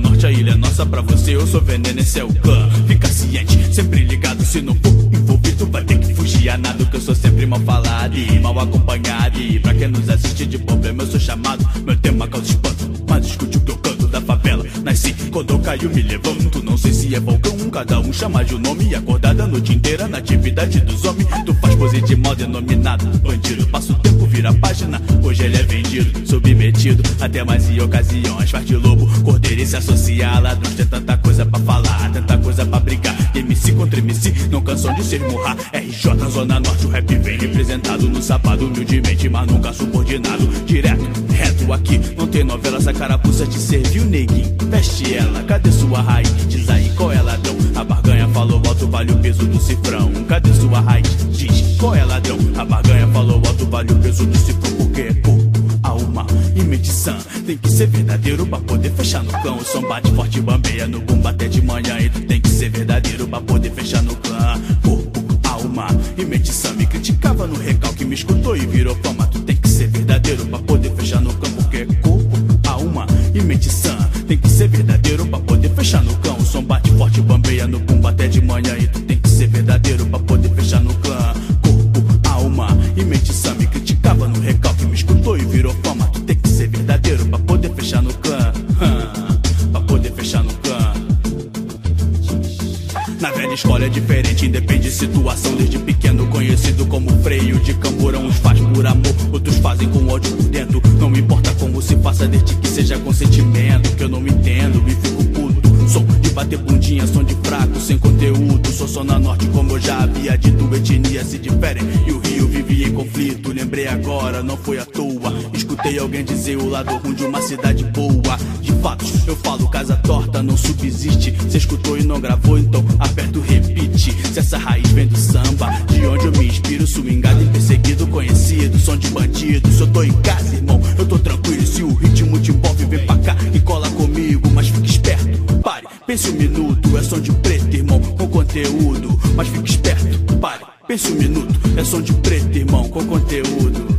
Norte, a ilha é nossa, pra você eu sou veneno, esse é o clã. Fica ciente, sempre ligado, se não for envolvido vai ter que fugir a nada, que eu sou sempre mal falado e mal acompanhado. E pra quem nos assiste de problema eu sou chamado, meu tema causa espanto, mas escute o que eu canto da favela. Nasci quando eu caio me levanto, não sei se é vulcão, cada um chama de um nome. E acordada a noite inteira na atividade dos homens, tu faz pose de mal denominado bandido. Passa o tempo, vira a página, hoje ele é vendido, submetido até mais em ocasiões. Faz de lobo, cordeiro e se associa a ladrões. Tem tanta coisa pra falar, tanta coisa pra brigar. MC contra MC, não cansam de se esmurrar. RJ, Zona Norte, o rap vem representado no sapato, humildemente, mas nunca subordinado. Direto, reto aqui, não tem novela. Essa carapuça te serviu, neguinho, veste ela. Cadê sua raiz? Diz aí qual é ladrão. A barganha falou alto, vale o peso do cifrão. Cadê sua raiz? Diz qual é ladrão. A barganha falou alto, vale o peso do cifrão. Porque é corpo, alma e mente sã, tem que ser verdadeiro pra poder fechar no clã. O som bate forte, bambeia no bumbo até de manhã. E tu tem que ser verdadeiro pra poder fechar no clã. Corpo, alma e mente sã. Me criticava no recalque, me escutou e virou fama. Tu tem que ser verdadeiro pra poder fechar no clã. Porque é corpo, alma e mente sã, tem que ser verdadeiro pra poder fechar no clã. O som bate forte, bambeia no bumbo até de manhã. E tu tem que ser verdadeiro pra poder fechar no clã. Corpo, alma e mente sã. Me criticava no recalque, me escutou e virou fama. Tu tem que ser verdadeiro pra poder fechar no clã. Pra poder fechar no clã. Na velha escola é diferente, independe de situação. Desde pequeno conhecido como freio de camburão. Uns faz por amor, outros fazem com ódio por dentro. Não me importa como se faça, desde que seja com sentimento. Que eu não me entendo e fico puto. Som de bater bundinha, som de fraco, sem conteúdo. Sou Zona Norte, como eu já havia dito. Etnias se diferem e o Rio vive em conflito. Lembrei agora, não foi à toa. Escutei alguém dizer o lado ruim de uma cidade boa. De fato, eu falo, casa torta não subsiste. Cê escutou e não gravou, então aperta o repeat. Se essa raiz vem do samba, de onde eu me inspiro, swingado e perseguido, conhecido, som de bandido. Se eu tô em casa, irmão, eu tô tranquilo. Se o ritmo te envolve, vem pra cá e cola comigo. Mas fique esperto, pare, pense um minuto. É som de preto, irmão, com conteúdo. Mas fique esperto, pare, pense um minuto. É som de preto, irmão, com conteúdo.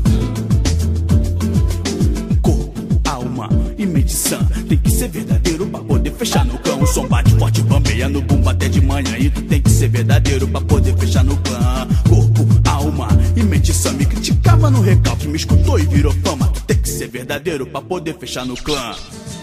Corpo, alma e mente sã, tem que ser verdadeiro pra poder fechar no clã. O som bate forte, bambeia no bumbo até de manhã. E tu tem que ser verdadeiro pra poder fechar no clã. Corpo, alma e mente sã. Me criticava no recalque, me escutou e virou fama. Tu tem que ser verdadeiro pra poder fechar no clã.